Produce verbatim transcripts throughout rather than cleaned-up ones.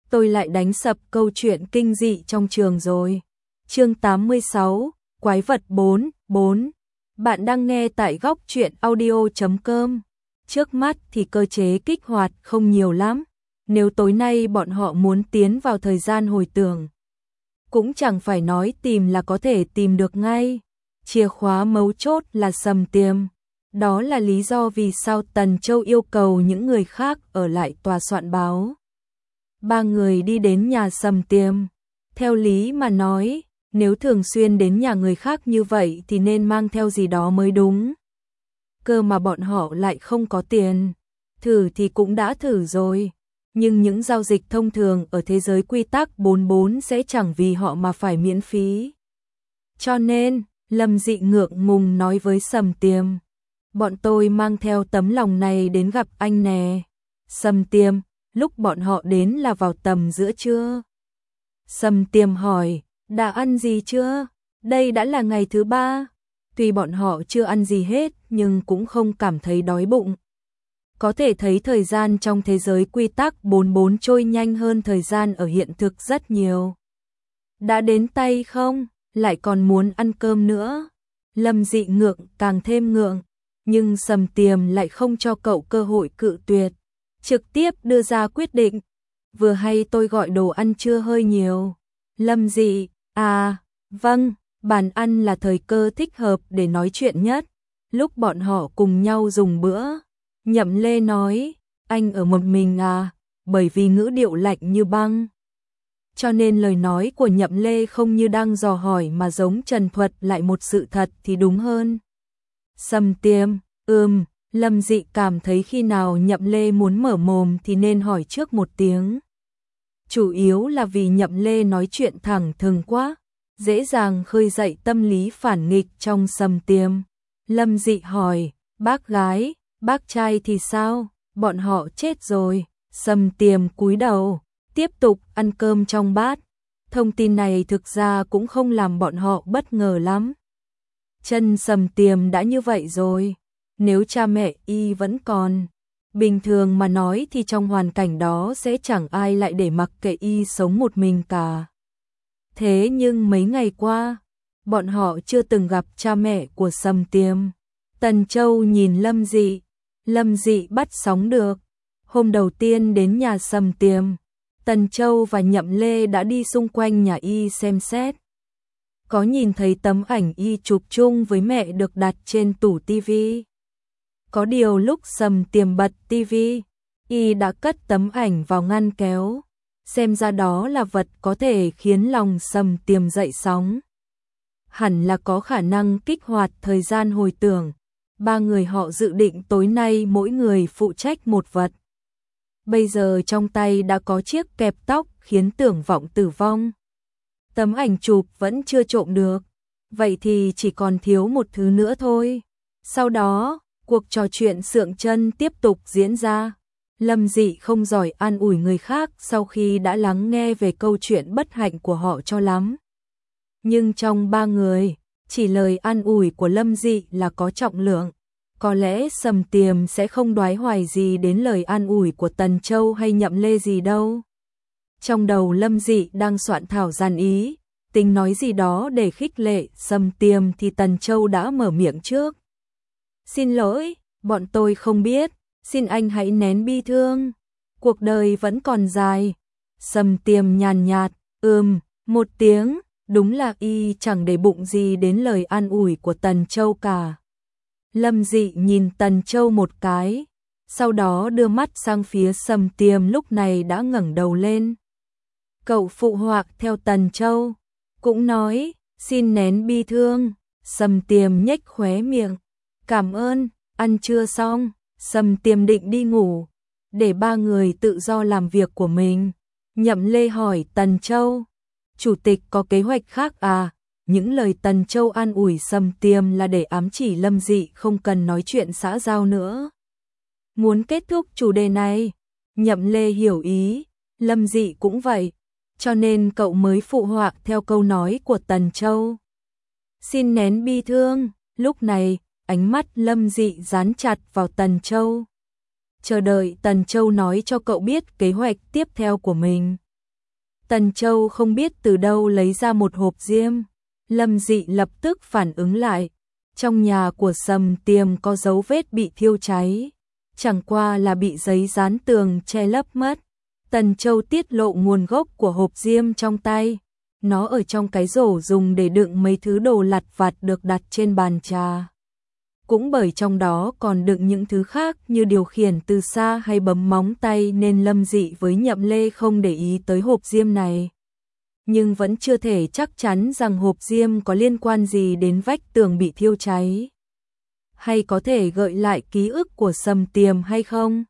tôi lại đánh sập câu chuyện kinh dị trong trường rồi. Chương tám mươi sáu, Quái vật bốn, bốn. Bạn đang nghe tại góc truyện audio chấm com. Trước mắt thì cơ chế kích hoạt không nhiều lắm. Nếu tối nay bọn họ muốn tiến vào thời gian hồi tưởng, cũng chẳng phải nói tìm là có thể tìm được ngay. Chìa khóa mấu chốt là Sầm Tiềm. Đó là lý do vì sao Tần Châu yêu cầu những người khác ở lại tòa soạn báo. Ba người đi đến nhà Sầm Tiềm. Theo lý mà nói, nếu thường xuyên đến nhà người khác như vậy thì nên mang theo gì đó mới đúng. Cơ mà bọn họ lại không có tiền. Thử thì cũng đã thử rồi. Nhưng những giao dịch thông thường ở thế giới quy tắc bốn mươi bốn sẽ chẳng vì họ mà phải miễn phí. Cho nên, Lâm Dị ngượng ngùng nói với Sầm Tiềm. Bọn tôi mang theo tấm lòng này đến gặp anh nè. Sầm Tiềm, lúc bọn họ đến là vào tầm giữa trưa. Sầm Tiềm hỏi, đã ăn gì chưa? Đây đã là ngày thứ ba. Tuy bọn họ chưa ăn gì hết nhưng cũng không cảm thấy đói bụng. Có thể thấy thời gian trong thế giới quy tắc bốn mươi bốn trôi nhanh hơn thời gian ở hiện thực rất nhiều. Đã đến tay không? Lại còn muốn ăn cơm nữa. Lâm Dị ngượng càng thêm ngượng. Nhưng Sầm Tiềm lại không cho cậu cơ hội cự tuyệt. Trực tiếp đưa ra quyết định. Vừa hay tôi gọi đồ ăn trưa hơi nhiều. Lâm Dị, à, vâng, bàn ăn là thời cơ thích hợp để nói chuyện nhất. Lúc bọn họ cùng nhau dùng bữa, Nhậm Lê nói, anh ở một mình à, bởi vì ngữ điệu lạnh như băng. Cho nên lời nói của Nhậm Lê không như đang dò hỏi mà giống trần thuật lại một sự thật thì đúng hơn. Sầm Tiềm, ừm, Lâm Dị cảm thấy khi nào Nhậm Lê muốn mở mồm thì nên hỏi trước một tiếng. Chủ yếu là vì Nhậm Lê nói chuyện thẳng thừng quá, dễ dàng khơi dậy tâm lý phản nghịch trong Sầm Tiềm. Lâm Dị hỏi, bác gái, bác trai thì sao? Bọn họ chết rồi. Sầm Tiềm cúi đầu, tiếp tục ăn cơm trong bát. Thông tin này thực ra cũng không làm bọn họ bất ngờ lắm. Chân Sầm Tiềm đã như vậy rồi. Nếu cha mẹ y vẫn còn, bình thường mà nói thì trong hoàn cảnh đó sẽ chẳng ai lại để mặc kệ y sống một mình cả. Thế nhưng mấy ngày qua, bọn họ chưa từng gặp cha mẹ của Sầm Tiềm. Tần Châu nhìn Lâm Dị, Lâm Dị bắt sóng được. Hôm đầu tiên đến nhà Sầm Tiềm, Tần Châu và Nhậm Lê đã đi xung quanh nhà y xem xét. Có nhìn thấy tấm ảnh y chụp chung với mẹ được đặt trên tủ tivi. Có điều lúc Sầm Tiềm bật tivi, y đã cất tấm ảnh vào ngăn kéo. Xem ra đó là vật có thể khiến lòng Sầm Tiềm dậy sóng. Hẳn là có khả năng kích hoạt thời gian hồi tưởng. Ba người họ dự định tối nay mỗi người phụ trách một vật. Bây giờ trong tay đã có chiếc kẹp tóc khiến tưởng vọng tử vong. Tấm ảnh chụp vẫn chưa trộm được. Vậy thì chỉ còn thiếu một thứ nữa thôi. Sau đó, cuộc trò chuyện sượng chân tiếp tục diễn ra. Lâm Dị không giỏi an ủi người khác sau khi đã lắng nghe về câu chuyện bất hạnh của họ cho lắm. Nhưng trong ba người, chỉ lời an ủi của Lâm Dị là có trọng lượng. Có lẽ Sầm Tiềm sẽ không đoái hoài gì đến lời an ủi của Tần Châu hay Nhậm Lê gì đâu. Trong đầu Lâm Dị đang soạn thảo dàn ý, tính nói gì đó để khích lệ Sầm Tiềm thì Tần Châu đã mở miệng trước. Xin lỗi, bọn tôi không biết, xin anh hãy nén bi thương. Cuộc đời vẫn còn dài. Sầm Tiềm nhàn nhạt, ừm, một tiếng, đúng là y chẳng để bụng gì đến lời an ủi của Tần Châu cả. Lâm Dị nhìn Tần Châu một cái, sau đó đưa mắt sang phía Sầm Tiềm lúc này đã ngẩng đầu lên. Cậu phụ họa theo Tần Châu, cũng nói, xin nén bi thương. Sầm Tiềm nhếch khóe miệng, cảm ơn, ăn trưa xong, Sầm Tiềm định đi ngủ, để ba người tự do làm việc của mình. Nhậm Lê hỏi Tần Châu, chủ tịch có kế hoạch khác à? Những lời Tần Châu an ủi Sầm Tiềm là để ám chỉ Lâm Dị không cần nói chuyện xã giao nữa. Muốn kết thúc chủ đề này, Nhậm Lê hiểu ý, Lâm Dị cũng vậy, cho nên cậu mới phụ họa theo câu nói của Tần Châu. Xin nén bi thương, lúc này, ánh mắt Lâm Dị dán chặt vào Tần Châu. Chờ đợi Tần Châu nói cho cậu biết kế hoạch tiếp theo của mình. Tần Châu không biết từ đâu lấy ra một hộp diêm. Lâm Dị lập tức phản ứng lại. Trong nhà của Sầm Tiềm có dấu vết bị thiêu cháy. Chẳng qua là bị giấy dán tường che lấp mất. Tần Châu tiết lộ nguồn gốc của hộp diêm trong tay. Nó ở trong cái rổ dùng để đựng mấy thứ đồ lặt vặt được đặt trên bàn trà. Cũng bởi trong đó còn đựng những thứ khác như điều khiển từ xa hay bấm móng tay nên Lâm Dị với Nhậm Lê không để ý tới hộp diêm này. Nhưng vẫn chưa thể chắc chắn rằng hộp diêm có liên quan gì đến vách tường bị thiêu cháy. Hay có thể gợi lại ký ức của Sầm Tiềm hay không?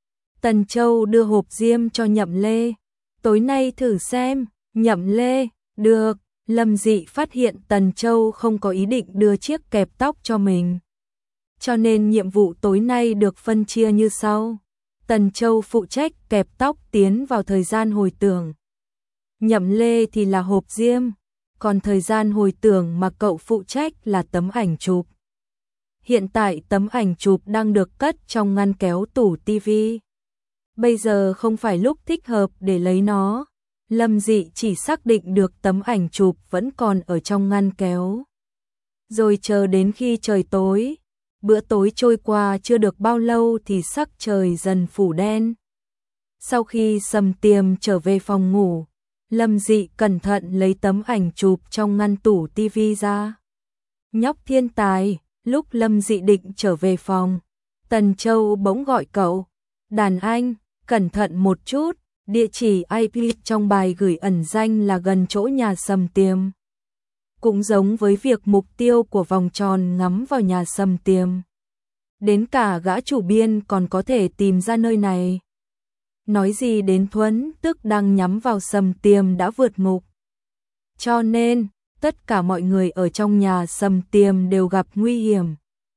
Tần Châu đưa hộp diêm cho Nhậm Lê. Tối nay thử xem. Nhậm Lê, được. Lâm Dị phát hiện Tần Châu không có ý định đưa chiếc kẹp tóc cho mình. Cho nên nhiệm vụ tối nay được phân chia như sau. Tần Châu phụ trách kẹp tóc tiến vào thời gian hồi tưởng. Nhậm Lê thì là hộp diêm. Còn thời gian hồi tưởng mà cậu phụ trách là tấm ảnh chụp. Hiện tại tấm ảnh chụp đang được cất trong ngăn kéo tủ tivi. Bây giờ không phải lúc thích hợp để lấy nó. Lâm Dị chỉ xác định được tấm ảnh chụp vẫn còn ở trong ngăn kéo. Rồi chờ đến khi trời tối. Bữa tối trôi qua chưa được bao lâu thì sắc trời dần phủ đen. Sau khi Sầm Tiềm trở về phòng ngủ, Lâm Dị cẩn thận lấy tấm ảnh chụp trong ngăn tủ tivi ra. Nhóc thiên tài, lúc Lâm Dị định trở về phòng, Tần Châu bỗng gọi cậu. Đàn anh, cẩn thận một chút, địa chỉ i pê trong bài gửi ẩn danh là gần chỗ nhà Sầm Tiềm. Cũng giống với việc mục tiêu của vòng tròn ngắm vào nhà Sầm Tiềm. Đến cả gã chủ biên còn có thể tìm ra nơi này. Nói gì đến Thuấn tức đang nhắm vào Sầm Tiềm đã vượt ngục. Cho nên, tất cả mọi người ở trong nhà Sầm Tiềm đều gặp nguy hiểm.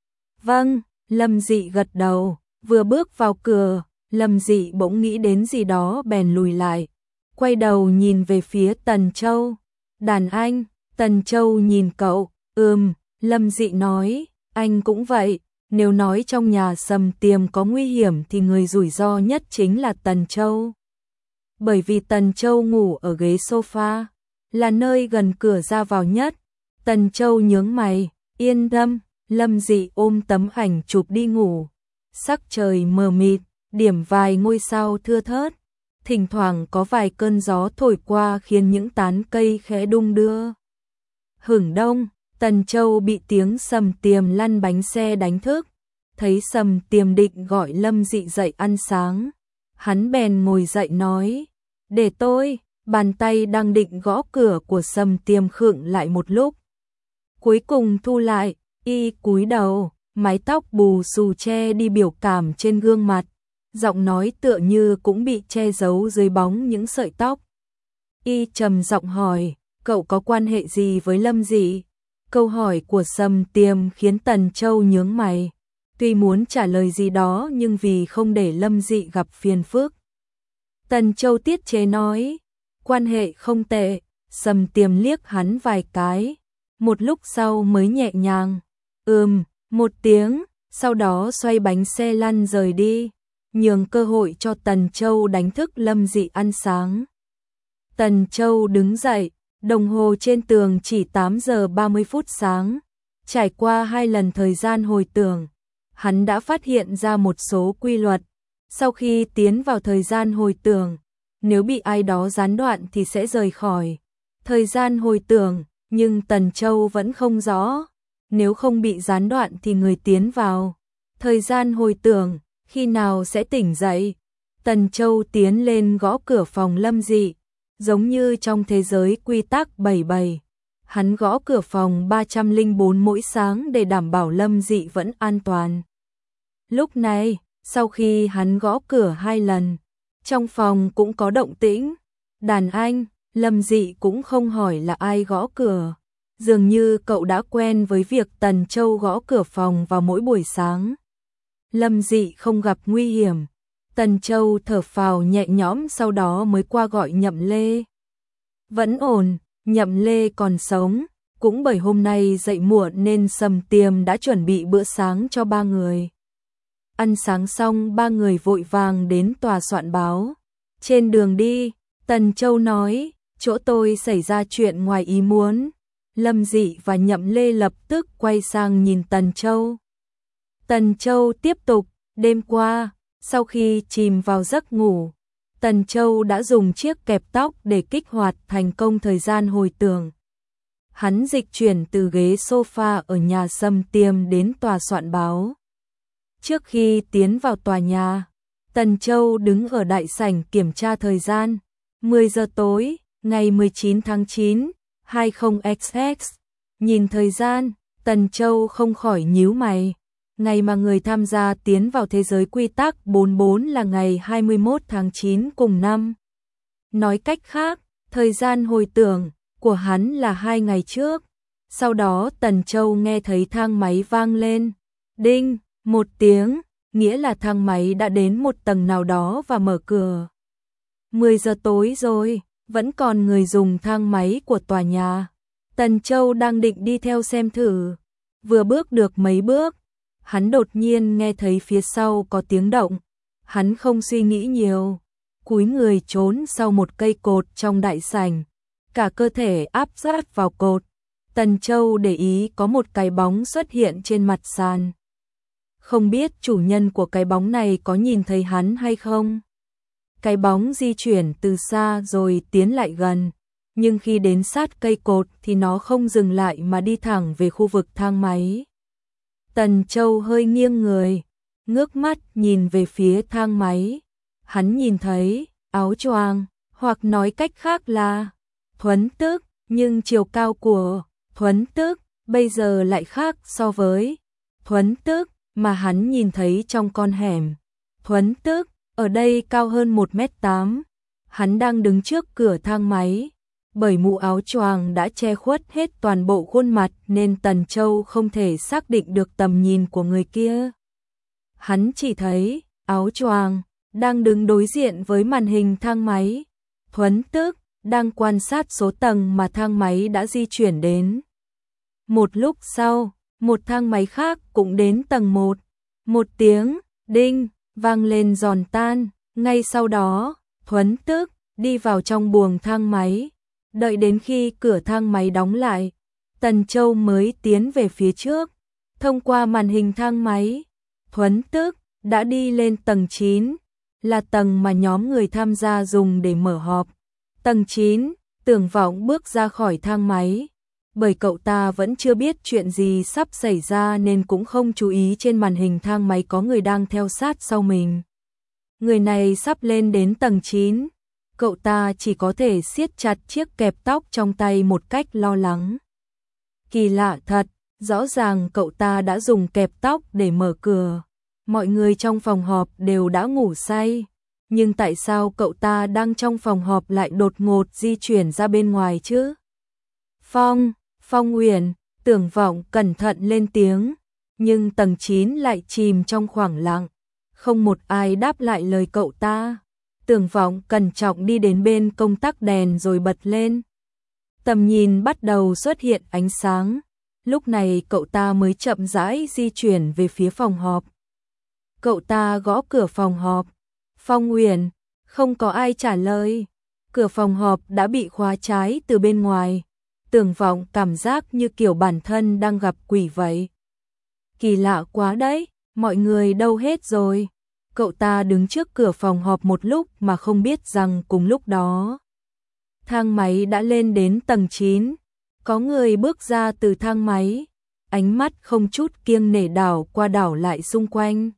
Vâng, Lâm Dị gật đầu, vừa bước vào cửa, Lâm Dị bỗng nghĩ đến gì đó bèn lùi lại. Quay đầu nhìn về phía Tần Châu. Đàn anh, Tần Châu nhìn cậu, ừm, Lâm Dị nói, anh cũng vậy. Nếu nói trong nhà Sầm Tiềm có nguy hiểm thì người rủi ro nhất chính là Tần Châu. Bởi vì Tần Châu ngủ ở ghế sofa, là nơi gần cửa ra vào nhất. Tần Châu nhướng mày, yên tâm, Lâm Dị ôm tấm ảnh chụp đi ngủ. Sắc trời mờ mịt, điểm vài ngôi sao thưa thớt. Thỉnh thoảng có vài cơn gió thổi qua khiến những tán cây khẽ đung đưa. Hửng đông, Tần Châu bị tiếng Sầm Tiềm lăn bánh xe đánh thức. Thấy Sầm Tiềm định gọi Lâm Dị dậy ăn sáng. Hắn bèn ngồi dậy nói, để tôi. Bàn tay đang định gõ cửa của Sầm Tiềm khựng lại một lúc. Cuối cùng thu lại, y cúi đầu, mái tóc bù xù che đi biểu cảm trên gương mặt. Giọng nói tựa như cũng bị che giấu dưới bóng những sợi tóc. Y trầm giọng hỏi, cậu có quan hệ gì với Lâm Dị? Câu hỏi của Sầm Tiềm khiến Tần Châu nhướng mày. Tuy muốn trả lời gì đó nhưng vì không để Lâm Dị gặp phiền phức. Tần Châu tiết chế nói, quan hệ không tệ. Sầm Tiềm liếc hắn vài cái. Một lúc sau mới nhẹ nhàng, ừm, một tiếng, sau đó xoay bánh xe lăn rời đi, nhường cơ hội cho Tần Châu đánh thức Lâm Dị ăn sáng. Tần Châu đứng dậy, đồng hồ trên tường chỉ tám giờ ba mươi phút sáng. Trải qua hai lần thời gian hồi tưởng, hắn đã phát hiện ra một số quy luật. Sau khi tiến vào thời gian hồi tưởng, nếu bị ai đó gián đoạn thì sẽ rời khỏi thời gian hồi tưởng, nhưng Tần Châu vẫn không rõ. Nếu không bị gián đoạn thì người tiến vào thời gian hồi tưởng khi nào sẽ tỉnh dậy. Tần Châu tiến lên gõ cửa phòng Lâm Dị, giống như trong thế giới quy tắc bảy bảy. Hắn gõ cửa phòng ba trăm lẻ bốn mỗi sáng để đảm bảo Lâm Dị vẫn an toàn. Lúc này, sau khi hắn gõ cửa hai lần, trong phòng cũng có động tĩnh. Đàn anh, Lâm Dị cũng không hỏi là ai gõ cửa. Dường như cậu đã quen với việc Tần Châu gõ cửa phòng vào mỗi buổi sáng. Lâm Dị không gặp nguy hiểm. Tần Châu thở phào nhẹ nhõm sau đó mới qua gọi Nhậm Lê. Vẫn ổn, Nhậm Lê còn sống. Cũng bởi hôm nay dậy muộn nên Sầm Tiềm đã chuẩn bị bữa sáng cho ba người. Ăn sáng xong ba người vội vàng đến tòa soạn báo. Trên đường đi, Tần Châu nói, chỗ tôi xảy ra chuyện ngoài ý muốn. Lâm Dị và Nhậm Lê lập tức quay sang nhìn Tần Châu. Tần Châu tiếp tục, đêm qua, sau khi chìm vào giấc ngủ, Tần Châu đã dùng chiếc kẹp tóc để kích hoạt thành công thời gian hồi tưởng. Hắn dịch chuyển từ ghế sofa ở nhà Sâm Tiêm đến tòa soạn báo. Trước khi tiến vào tòa nhà, Tần Châu đứng ở đại sảnh kiểm tra thời gian. mười giờ tối, ngày mười chín tháng chín, hai không x x. Nhìn thời gian, Tần Châu không khỏi nhíu mày. Ngày mà người tham gia tiến vào thế giới quy tắc bốn mươi bốn là ngày hai mươi mốt tháng chín cùng năm. Nói cách khác, thời gian hồi tưởng của hắn là hai ngày trước. Sau đó Tần Châu nghe thấy thang máy vang lên. Đinh, một tiếng, nghĩa là thang máy đã đến một tầng nào đó và mở cửa. mười giờ tối rồi, vẫn còn người dùng thang máy của tòa nhà. Tần Châu đang định đi theo xem thử. Vừa bước được mấy bước, hắn đột nhiên nghe thấy phía sau có tiếng động. Hắn không suy nghĩ nhiều, cúi người trốn sau một cây cột trong đại sảnh. Cả cơ thể áp sát vào cột. Tần Châu để ý có một cái bóng xuất hiện trên mặt sàn. Không biết chủ nhân của cái bóng này có nhìn thấy hắn hay không? Cái bóng di chuyển từ xa rồi tiến lại gần, nhưng khi đến sát cây cột thì nó không dừng lại mà đi thẳng về khu vực thang máy. Tần Châu hơi nghiêng người, ngước mắt nhìn về phía thang máy. Hắn nhìn thấy áo choàng, hoặc nói cách khác là Thuấn Tức, nhưng chiều cao của Thuấn Tức bây giờ lại khác so với Thuấn Tức mà hắn nhìn thấy trong con hẻm. Thuấn Tức ở đây cao hơn một mét tám. Hắn đang đứng trước cửa thang máy. Bởi mũ áo choàng đã che khuất hết toàn bộ khuôn mặt nên Tần Châu không thể xác định được tầm nhìn của người kia. Hắn chỉ thấy áo choàng đang đứng đối diện với màn hình thang máy. Thuấn Tức đang quan sát số tầng mà thang máy đã di chuyển đến. Một lúc sau, một thang máy khác cũng đến tầng một. Một tiếng đinh vang lên giòn tan. Ngay sau đó, Thuấn Tức đi vào trong buồng thang máy. Đợi đến khi cửa thang máy đóng lại, Tần Châu mới tiến về phía trước. Thông qua màn hình thang máy, Thuấn Tức đã đi lên tầng chín, là tầng mà nhóm người tham gia dùng để mở họp. Tầng chín, Tưởng Vọng bước ra khỏi thang máy. Bởi cậu ta vẫn chưa biết chuyện gì sắp xảy ra nên cũng không chú ý trên màn hình thang máy có người đang theo sát sau mình. Người này sắp lên đến tầng chín. Cậu ta chỉ có thể siết chặt chiếc kẹp tóc trong tay một cách lo lắng. Kỳ lạ thật, rõ ràng cậu ta đã dùng kẹp tóc để mở cửa. Mọi người trong phòng họp đều đã ngủ say. Nhưng tại sao cậu ta đang trong phòng họp lại đột ngột di chuyển ra bên ngoài chứ? Phong, Phong Uyển, Tưởng Vọng cẩn thận lên tiếng. Nhưng tầng chín lại chìm trong khoảng lặng. Không một ai đáp lại lời cậu ta. Tưởng Vọng cẩn trọng đi đến bên công tắc đèn rồi bật lên. Tầm nhìn bắt đầu xuất hiện ánh sáng. Lúc này cậu ta mới chậm rãi di chuyển về phía phòng họp. Cậu ta gõ cửa phòng họp. Phong Uyển, không có ai trả lời. Cửa phòng họp đã bị khóa trái từ bên ngoài. Tưởng Vọng cảm giác như kiểu bản thân đang gặp quỷ vậy. Kỳ lạ quá đấy, mọi người đâu hết rồi? Cậu ta đứng trước cửa phòng họp một lúc mà không biết rằng cùng lúc đó thang máy đã lên đến tầng chín. Có người bước ra từ thang máy, ánh mắt không chút kiêng nể đảo qua đảo lại xung quanh.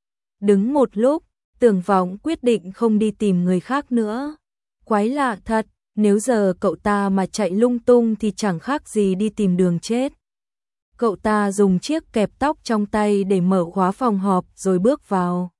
Đứng một lúc, Tưởng Vọng quyết định không đi tìm người khác nữa. Quái lạ thật, nếu giờ cậu ta mà chạy lung tung thì chẳng khác gì đi tìm đường chết. Cậu ta dùng chiếc kẹp tóc trong tay để mở khóa phòng họp rồi bước vào.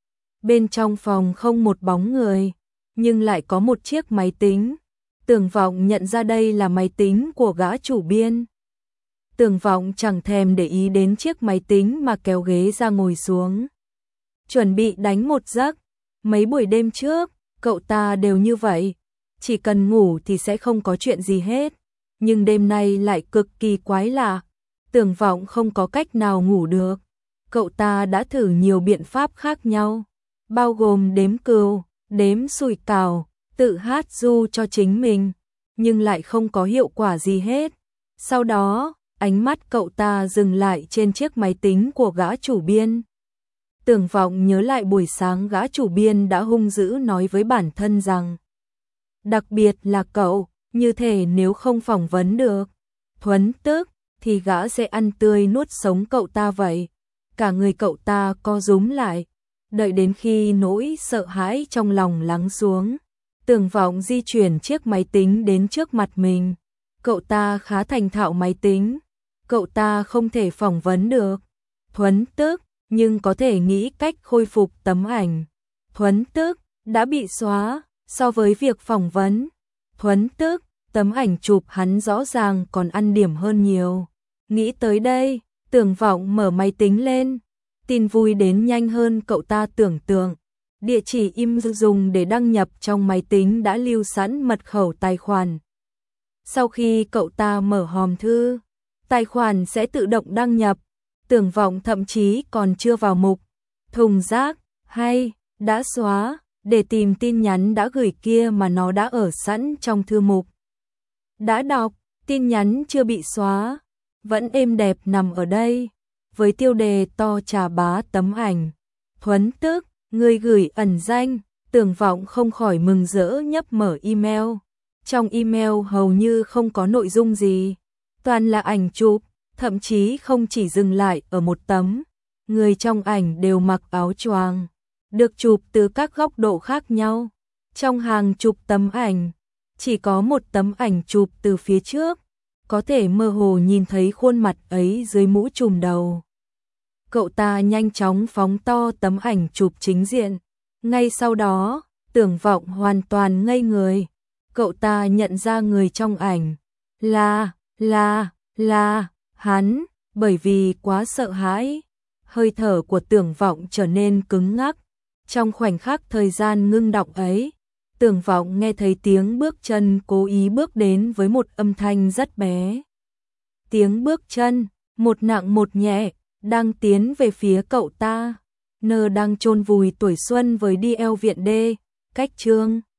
Bên trong phòng không một bóng người, nhưng lại có một chiếc máy tính. Tưởng Vọng nhận ra đây là máy tính của gã chủ biên. Tưởng Vọng chẳng thèm để ý đến chiếc máy tính mà kéo ghế ra ngồi xuống. Chuẩn bị đánh một giấc. Mấy buổi đêm trước, cậu ta đều như vậy. Chỉ cần ngủ thì sẽ không có chuyện gì hết. Nhưng đêm nay lại cực kỳ quái lạ. Tưởng Vọng không có cách nào ngủ được. Cậu ta đã thử nhiều biện pháp khác nhau, bao gồm đếm cừu, đếm sủi cảo, tự hát du cho chính mình, nhưng lại không có hiệu quả gì hết. Sau đó, ánh mắt cậu ta dừng lại trên chiếc máy tính của gã chủ biên. Tưởng Vọng nhớ lại buổi sáng gã chủ biên đã hung dữ nói với bản thân rằng, đặc biệt là cậu, như thể nếu không phỏng vấn được Thuấn Tức, thì gã sẽ ăn tươi nuốt sống cậu ta vậy. Cả người cậu ta co rúm lại, đợi đến khi nỗi sợ hãi trong lòng lắng xuống. Tưởng Vọng di chuyển chiếc máy tính đến trước mặt mình. Cậu ta khá thành thạo máy tính. Cậu ta không thể phỏng vấn được Thuấn Tức, nhưng có thể nghĩ cách khôi phục tấm ảnh. Thuấn Tức đã bị xóa. So với việc phỏng vấn Thuấn Tức, tấm ảnh chụp hắn rõ ràng còn ăn điểm hơn nhiều. Nghĩ tới đây, Tưởng Vọng mở máy tính lên. Tin vui đến nhanh hơn cậu ta tưởng tượng. Địa chỉ email dùng để đăng nhập trong máy tính đã lưu sẵn mật khẩu tài khoản. Sau khi cậu ta mở hòm thư, tài khoản sẽ tự động đăng nhập. Tưởng Vọng thậm chí còn chưa vào mục thùng rác hay đã xóa để tìm tin nhắn đã gửi kia mà nó đã ở sẵn trong thư mục. Đã đọc, tin nhắn chưa bị xóa, vẫn êm đẹp nằm ở đây, với tiêu đề to chà bá tấm ảnh. Thuấn Tức, người gửi ẩn danh. Tưởng Vọng không khỏi mừng rỡ nhấp mở email. Trong email hầu như không có nội dung gì, toàn là ảnh chụp, thậm chí không chỉ dừng lại ở một tấm. Người trong ảnh đều mặc áo choàng, được chụp từ các góc độ khác nhau. Trong hàng chục tấm ảnh, chỉ có một tấm ảnh chụp từ phía trước, có thể mơ hồ nhìn thấy khuôn mặt ấy dưới mũ trùm đầu. Cậu ta nhanh chóng phóng to tấm ảnh chụp chính diện. Ngay sau đó, Tưởng Vọng hoàn toàn ngây người. Cậu ta nhận ra người trong ảnh là, là, là, hắn, bởi vì quá sợ hãi. Hơi thở của Tưởng Vọng trở nên cứng ngắc. Trong khoảnh khắc thời gian ngưng đọng ấy, Tưởng Vọng nghe thấy tiếng bước chân cố ý bước đến với một âm thanh rất bé. Tiếng bước chân, một nặng một nhẹ, đang tiến về phía cậu ta. Nơ đang chôn vùi tuổi xuân với đi eo viện đê, cách chương